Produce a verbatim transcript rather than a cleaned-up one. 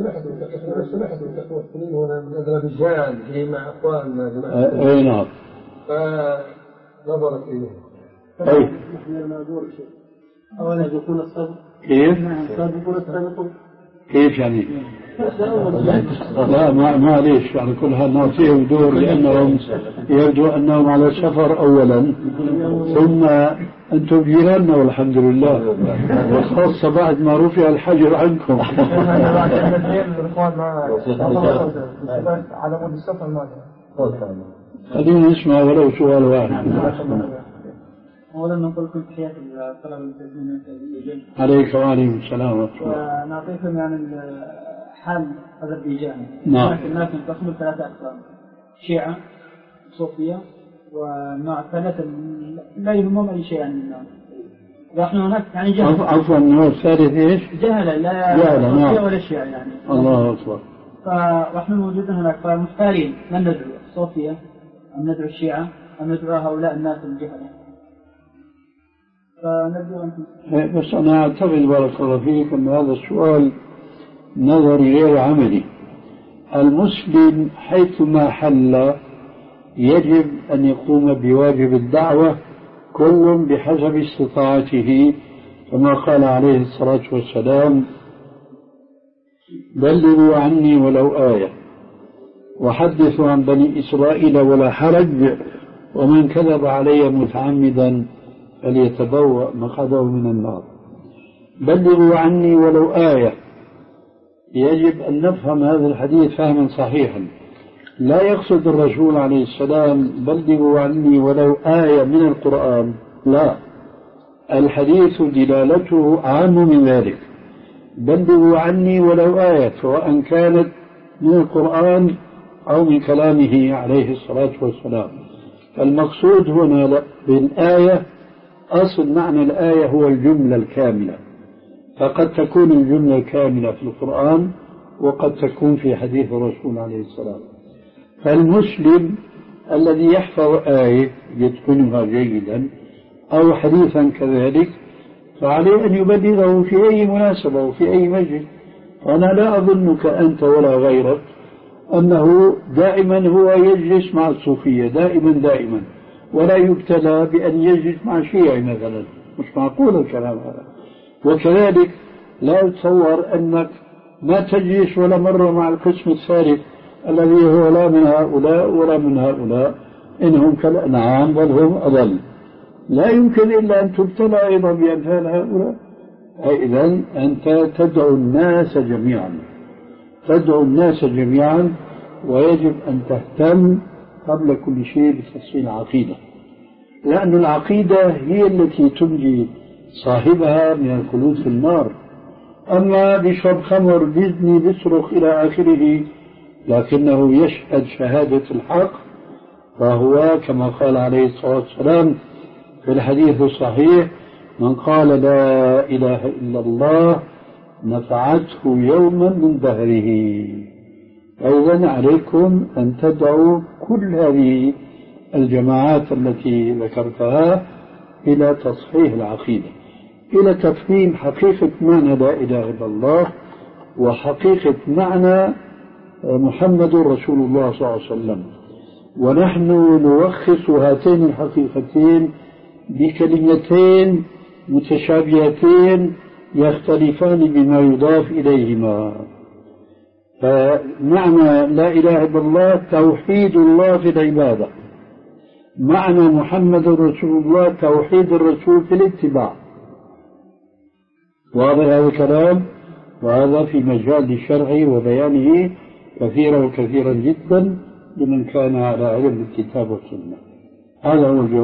سمحت سمحت الممثلين هنا من أذربيجان هي مع أخواننا جماعة. أي نعم. فنظرت إليه. أي. أولا يكون الصبر. كيف؟ يكون الصبر. كيف يعني؟ لا ما معليش يعني كل هالناس فيهم دور لأنهم يبدو أنهم على سفر أولا ثم أنتم جيراننا والحمد لله والخاصة بعد ما رفع الحجر عنكم. على مود السفر ماذا؟ خلينا نسمع ولو سؤال واحد. أولا نقول كل تحيات الطلبة المسلمين عليك وعليكم السلام ورحمة الله. ونعطيكم يعني حال أذربيجان. نعم. لكن الناس ينقسموا ثلاثة أقسام: شيعة، صوفية، والنوع الثالث لا يهمهم أي شيء عن الناس. ونحن هناك يعني جهل. عفوا النوع الثالث إيش؟ جهلة لا صوفية ولا شيعة يعني. الله أكبر. فنحن موجودين هناك فمختارين من ندعو الصوفية أم ندعو الشيعة أم ندعو هؤلاء الناس الجهلة. بس أنا أعتقد بارك الله فيك أن هذا السؤال نظري غير عملي. المسلم حيثما حل يجب أن يقوم بواجب الدعوة كل بحسب استطاعته كما قال عليه الصلاة والسلام: بلغوا عني ولو آية وحدثوا عن بني إسرائيل ولا حرج ومن كذب علي متعمدا فليتبوأ مقعده من النار. بلغوا عني ولو آية، يجب أن نفهم هذا الحديث فهما صحيحا. لا يقصد الرسول عليه السلام بلغوا عني ولو آية من القرآن، لا، الحديث دلالته أعم من ذلك. بلغوا عني ولو آية سواء كانت من القرآن أو من كلامه عليه الصلاة والسلام. المقصود هنا بالآية أصل معنى الآية هو الجملة الكاملة، فقد تكون الجملة الكاملة في القرآن وقد تكون في حديث الرسول عليه السلام. فالمسلم الذي يحفظ آية يتقنها جيدا أو حديثا كذلك فعليه أن يبلغه في أي مناسبة وفي أي مجلس. وأنا لا أظنك أنت ولا غيرك أنه دائما هو يجلس مع الصوفية دائما دائما ولا يبتلى بأن يجلس مع شيعي مثلا، مش معقول الكلام هذا. وكذلك لا أتصور أنك ما تجلس ولا مرة مع القسم الثالث الذي هو لا من هؤلاء ولا من هؤلاء، إنهم كالأنعام بل هم أضل. لا يمكن إلا أن تبتلى أيضا بأمثال هؤلاء. إذن أنت تدعو الناس جميعا تدعو الناس جميعا ويجب أن تهتم قبل كل شيء بتفصيل العقيدة، لأن العقيدة هي التي تنجي صاحبها من الخلود في النار. أما بيشرب خمر بيزني بيصرخ إلى آخره لكنه يشهد شهادة الحق فهو كما قال عليه الصلاة والسلام في الحديث الصحيح: من قال لا إله إلا الله نفعته يوما من دهره. أيضا عليكم أن تدعوا كل هذه الجماعات التي ذكرتها إلى تصحيح العقيدة، إلى تفهيم حقيقة معنى لا إله إلا الله وحقيقة معنى محمد رسول الله صلى الله عليه وسلم. ونحن نلخص هاتين الحقيقتين بكلمتين متشابهتين يختلفان بما يضاف إليهما. فمعنى لا إله إلا الله توحيد الله في العبادة، معنى محمد رسول الله توحيد الرسول في الاتباع. واضح هذا الكلام؟ وهذا في مجال الشرع وبيانه كثيرا وكثيرا جدا لمن كان على علم الكتاب والسنة. هذا هو الجواب.